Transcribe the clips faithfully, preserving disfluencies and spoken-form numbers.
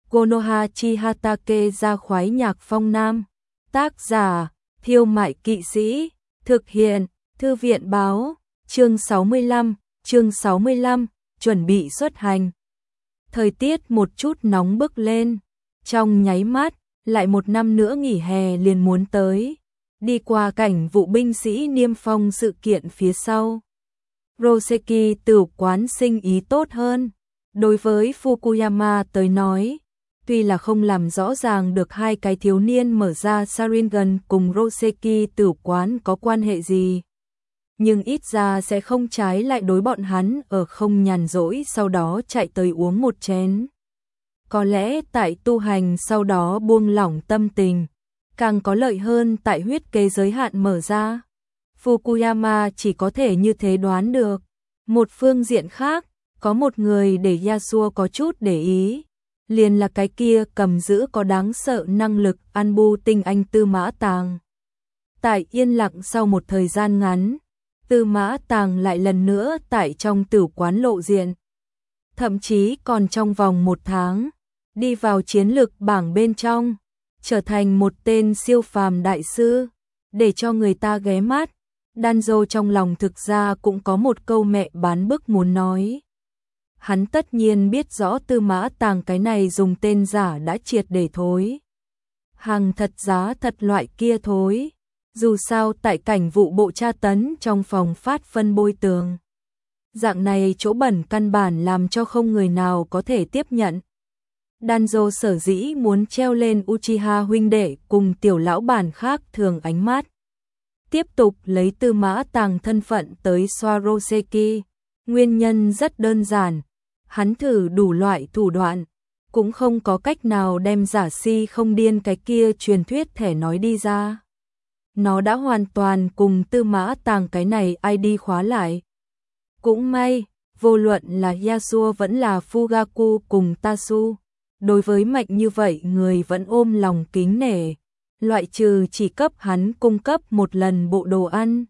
Konoha chi Hatake ra khoái nhạc phong nam. Tác giả, Thiêu Mại Kỵ Sĩ. Thực hiện, Thư viện báo. Chương sáu mươi lăm, chương sáu mươi lăm, chuẩn bị xuất hành. Thời tiết một chút nóng bức lên. Trong nháy mắt, lại một năm nữa nghỉ hè liền muốn tới. Đi qua cảnh vụ binh sĩ niêm phong sự kiện phía sau. Roseki tử quán sinh ý tốt hơn. Đối với Fukuyama tới nói, tuy là không làm rõ ràng được hai cái thiếu niên mở ra Sharingan cùng Roseki tử quán có quan hệ gì, nhưng ít ra sẽ không trái lại đối bọn hắn ở không nhàn rỗi sau đó chạy tới uống một chén. Có lẽ tại tu hành sau đó buông lỏng tâm tình, càng có lợi hơn tại huyết kế giới hạn mở ra. Fukuyama chỉ có thể như thế đoán được. Một phương diện khác, có một người để Yasuo có chút để ý, liền là cái kia cầm giữ có đáng sợ năng lực Anbu tinh anh Tư Mã Tàng. Tại yên lặng sau một thời gian ngắn, Tư Mã Tàng lại lần nữa tại trong tử quán lộ diện. Thậm chí còn trong vòng một tháng, đi vào chiến lược bảng bên trong, trở thành một tên siêu phàm đại sư, để cho người ta ghé mắt. Danzo trong lòng thực ra cũng có một câu mẹ bán bức muốn nói. Hắn tất nhiên biết rõ Tư Mã Tàng cái này dùng tên giả đã triệt để thối. Hàng thật giá thật loại kia thối. Dù sao tại cảnh vụ bộ tra tấn trong phòng phát phân bôi tường. Dạng này chỗ bẩn căn bản làm cho không người nào có thể tiếp nhận. Danzo sở dĩ muốn treo lên Uchiha huynh đệ cùng tiểu lão bản khác thường ánh mắt. Tiếp tục lấy Tư Mã Tàng thân phận tới xoa Roseki. Nguyên nhân rất đơn giản. Hắn thử đủ loại thủ đoạn, cũng không có cách nào đem giả si không điên cái kia truyền thuyết thẻ nói đi ra. Nó đã hoàn toàn cùng Tư Mã Tàng cái này i đê khóa lại. Cũng may, vô luận là Yasuo vẫn là Fugaku cùng Tasu, đối với mạnh như vậy người vẫn ôm lòng kính nể, loại trừ chỉ cấp hắn cung cấp một lần bộ đồ ăn.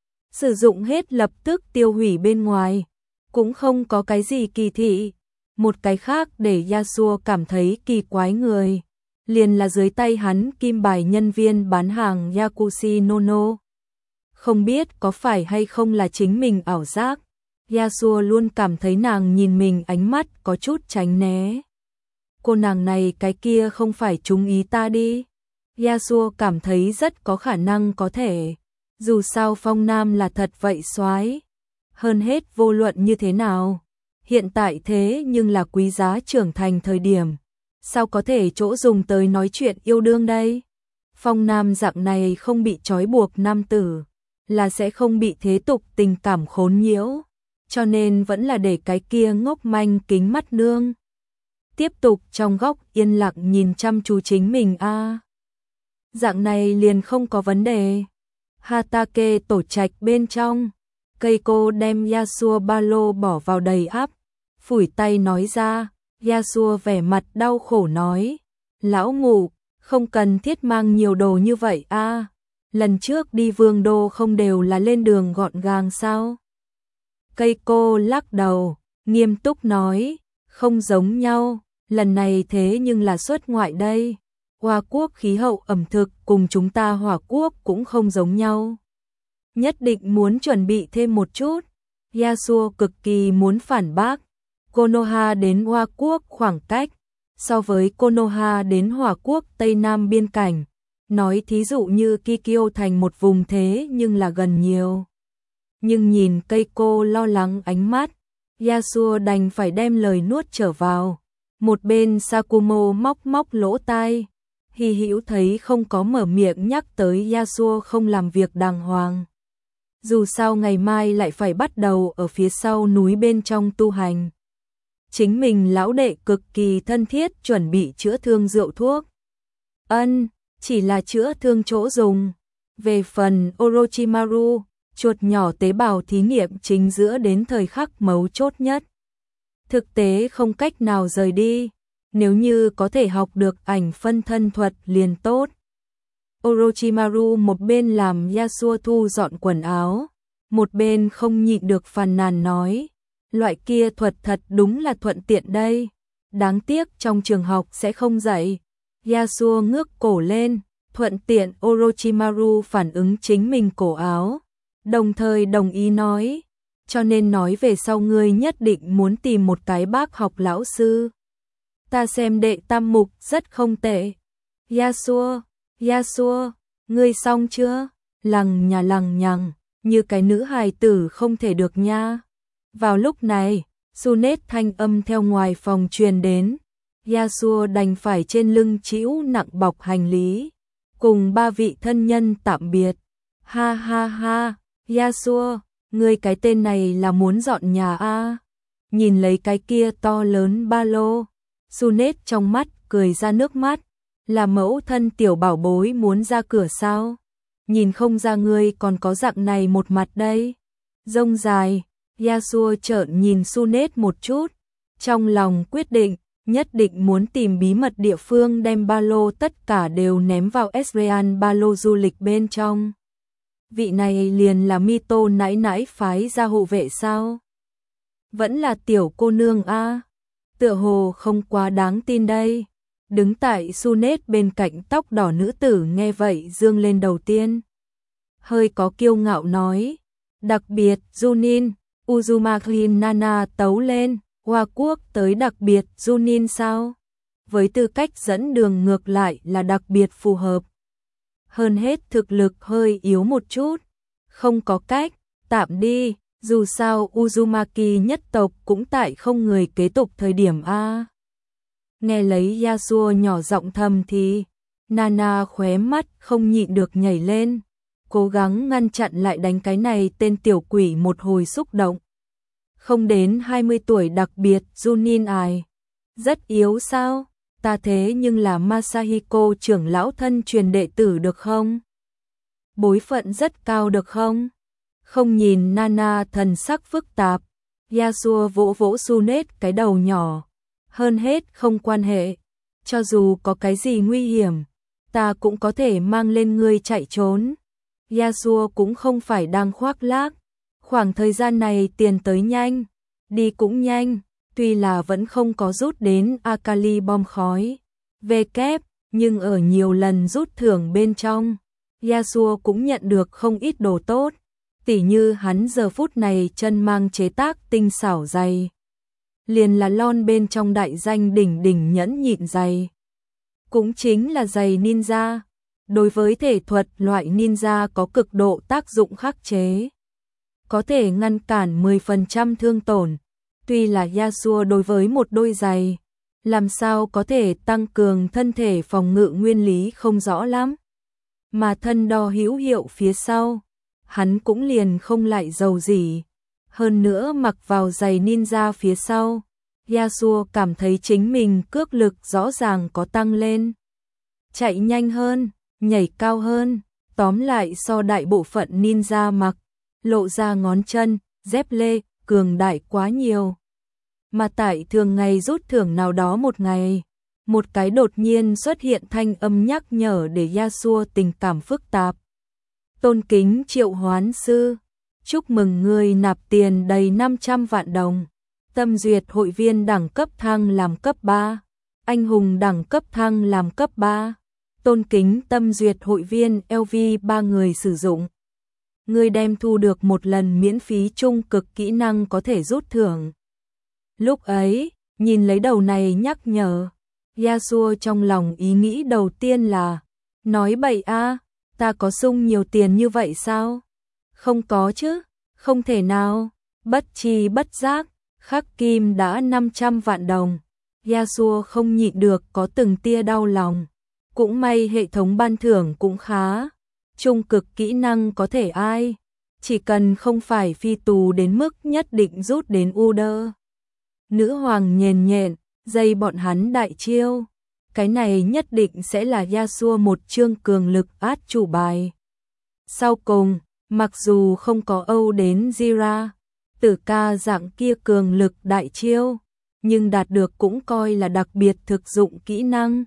Sử dụng hết lập tức tiêu hủy bên ngoài, cũng không có cái gì kỳ thị. Một cái khác để Yasuo cảm thấy kỳ quái người, liền là dưới tay hắn kim bài nhân viên bán hàng Yakushi Nono. Không biết có phải hay không là chính mình ảo giác, Yasuo luôn cảm thấy nàng nhìn mình ánh mắt có chút tránh né. Cô nàng này cái kia không phải trúng ý ta đi. Yasuo cảm thấy rất có khả năng có thể. Dù sao Phong Nam là thật vậy soái. Hơn hết vô luận như thế nào. Hiện tại thế nhưng là quý giá trưởng thành thời điểm. Sao có thể chỗ dùng tới nói chuyện yêu đương đây? Phong Nam dạng này không bị trói buộc nam tử, là sẽ không bị thế tục tình cảm khốn nhiễu. Cho nên vẫn là để cái kia ngốc manh kính mắt nương. Tiếp tục trong góc yên lặng nhìn chăm chú chính mình a. À. Dạng này liền không có vấn đề. Hatake tổ trạch bên trong. Keiko đem Yasuo ba lô bỏ vào đầy ắp. Phủi tay nói ra. Yasuo vẻ mặt đau khổ nói. Lão ngủ, không cần thiết mang nhiều đồ như vậy a. À. Lần trước đi Vương Đô không đều là lên đường gọn gàng sao? Keiko lắc đầu, nghiêm túc nói. Không giống nhau, lần này thế nhưng là xuất ngoại đây. Hoa quốc khí hậu ẩm thực cùng chúng ta Hỏa quốc cũng không giống nhau. Nhất định muốn chuẩn bị thêm một chút. Yasuo cực kỳ muốn phản bác. Konoha đến Hoa quốc khoảng cách, so với Konoha đến Hỏa quốc Tây Nam biên cảnh, nói thí dụ như Kikyo thành một vùng thế nhưng là gần nhiều. Nhưng nhìn Keiko lo lắng ánh mắt, Yasuo đành phải đem lời nuốt trở vào. Một bên Sakumo móc móc lỗ tai. Hy hữu thấy không có mở miệng nhắc tới Yasuo không làm việc đàng hoàng. Dù sao ngày mai lại phải bắt đầu ở phía sau núi bên trong tu hành. Chính mình lão đệ cực kỳ thân thiết chuẩn bị chữa thương rượu thuốc. Ân, chỉ là chữa thương chỗ dùng. Về phần Orochimaru, chuột nhỏ tế bào thí nghiệm chính giữa đến thời khắc mấu chốt nhất. Thực tế không cách nào rời đi. Nếu như có thể học được ảnh phân thân thuật liền tốt. Orochimaru một bên làm Yasuo thu dọn quần áo, một bên không nhịn được phàn nàn nói, loại kia thuật thật đúng là thuận tiện đây. đáng tiếc trong trường học sẽ không dạy. Yasuo ngước cổ lên, thuận tiện Orochimaru phản ứng chính mình cổ áo, đồng thời đồng ý nói, cho nên nói về sau ngươi nhất định muốn tìm một cái bác học lão sư. Ta xem đệ tam mục rất không tệ. Yasuo, Yasuo, ngươi xong chưa? Lằng nhà lằng nhằng, như cái nữ hài tử không thể được nha. Vào lúc này, Sunet thanh âm theo ngoài phòng truyền đến. Yasuo đành phải trên lưng chĩu nặng bọc hành lý, cùng ba vị thân nhân tạm biệt. Ha ha ha, Yasuo, ngươi cái tên này là muốn dọn nhà a? Nhìn lấy cái kia to lớn ba lô, Sunet trong mắt cười ra nước mắt, là mẫu thân tiểu bảo bối muốn ra cửa sao? Nhìn không ra ngươi còn có dạng này một mặt đây. Rông dài, Yasuo trợn nhìn Sunet một chút, trong lòng quyết định, nhất định muốn tìm bí mật địa phương đem ba lô tất cả đều ném vào Ezreal ba lô du lịch bên trong. Vị này liền là Mito nãi nãi phái ra hộ vệ sao? Vẫn là tiểu cô nương a, tựa hồ không quá đáng tin đây. Đứng tại Sunet bên cạnh tóc đỏ nữ tử nghe vậy dương lên đầu tiên. Hơi có kiêu ngạo nói, đặc biệt Junin, Uzumaki Nana tấu lên, Hoa Quốc tới đặc biệt Junin sao? Với tư cách dẫn đường ngược lại là đặc biệt phù hợp. Hơn hết thực lực hơi yếu một chút, không có cách, tạm đi, dù sao Uzumaki nhất tộc cũng tại không người kế tục thời điểm a. Nghe lấy Yasuo nhỏ giọng thầm thì, Nana khóe mắt không nhịn được nhảy lên, cố gắng ngăn chặn lại đánh cái này tên tiểu quỷ một hồi xúc động. Không đến hai mươi tuổi đặc biệt Junin ai, rất yếu sao? Ta thế nhưng là Masahiko trưởng lão thân truyền đệ tử được không? Bối phận rất cao được không? Không nhìn Nana thần sắc phức tạp, Yasuo vỗ vỗ Sunet cái đầu nhỏ. Hơn hết không quan hệ, cho dù có cái gì nguy hiểm, ta cũng có thể mang lên ngươi chạy trốn. Yasuo cũng không phải đang khoác lác, khoảng thời gian này tiền tới nhanh, đi cũng nhanh, tuy là vẫn không có rút đến Akali bom khói, về kép, nhưng ở nhiều lần rút thưởng bên trong, Yasuo cũng nhận được không ít đồ tốt, tỉ như hắn giờ phút này chân mang chế tác tinh xảo giày. Liền là lon bên trong đại danh đỉnh đỉnh nhẫn nhịn giày. Cũng chính là giày ninja, đối với thể thuật loại ninja có cực độ tác dụng khắc chế. Có thể ngăn cản mười phần trăm thương tổn, tuy là Yasuo đối với một đôi giày, làm sao có thể tăng cường thân thể phòng ngự nguyên lý không rõ lắm. Mà thân đo hữu hiệu phía sau, hắn cũng liền không lại giàu gì. Hơn nữa mặc vào giày ninja phía sau, Yasuo cảm thấy chính mình cước lực rõ ràng có tăng lên. Chạy nhanh hơn, nhảy cao hơn, tóm lại so đại bộ phận ninja mặc, lộ ra ngón chân, dép lê, cường đại quá nhiều. Mà tại thường ngày rút thưởng nào đó một ngày, một cái đột nhiên xuất hiện thanh âm nhắc nhở để Yasuo tình cảm phức tạp. Tôn kính triệu hoán sư, chúc mừng người nạp tiền đầy năm trăm vạn đồng. Tâm duyệt hội viên đẳng cấp thăng làm cấp ba, anh hùng đẳng cấp thăng làm cấp ba. Tôn kính tâm duyệt hội viên lờ vê ba người sử dụng. Người đem thu được một lần miễn phí trung cực kỹ năng có thể rút thưởng. Lúc ấy, nhìn lấy đầu này nhắc nhở, Yasuo trong lòng ý nghĩ đầu tiên là, nói bậy a, ta có sung nhiều tiền như vậy sao? Không có chứ, không thể nào, bất chi bất giác, khắc kim đã năm trăm vạn đồng. Yasuo không nhịn được có từng tia đau lòng. Cũng may hệ thống ban thưởng cũng khá. Trung cực kỹ năng có thể ai, chỉ cần không phải phi tù đến mức nhất định rút đến Uder. Nữ hoàng nhền nhện, dây bọn hắn đại chiêu. Cái này nhất định sẽ là Yasuo một chương cường lực át chủ bài. Sau cùng, mặc dù không có Âu đến Jira, tử ca dạng kia cường lực đại chiêu, nhưng đạt được cũng coi là đặc biệt thực dụng kỹ năng.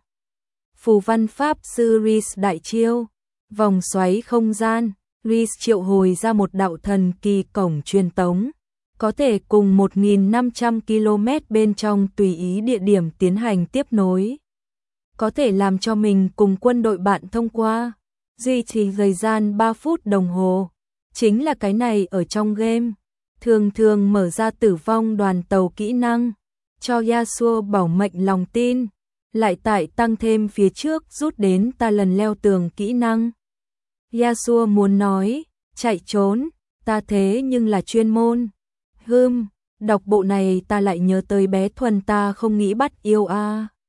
Phù văn pháp sư Rhys đại chiêu, vòng xoáy không gian, Rhys triệu hồi ra một đạo thần kỳ cổng truyền tống, có thể cùng một nghìn năm trăm ki lô mét bên trong tùy ý địa điểm tiến hành tiếp nối. Có thể làm cho mình cùng quân đội bạn thông qua, duy trì thời gian ba phút đồng hồ. Chính là cái này ở trong game, thường thường mở ra tử vong đoàn tàu kỹ năng, cho Yasuo bảo mệnh lòng tin, lại tại tăng thêm phía trước rút đến ta lần leo tường kỹ năng. Yasuo muốn nói, chạy trốn, ta thế nhưng là chuyên môn. Hừm, đọc bộ này ta lại nhớ tới bé Thuần ta không nghĩ bắt yêu a. À.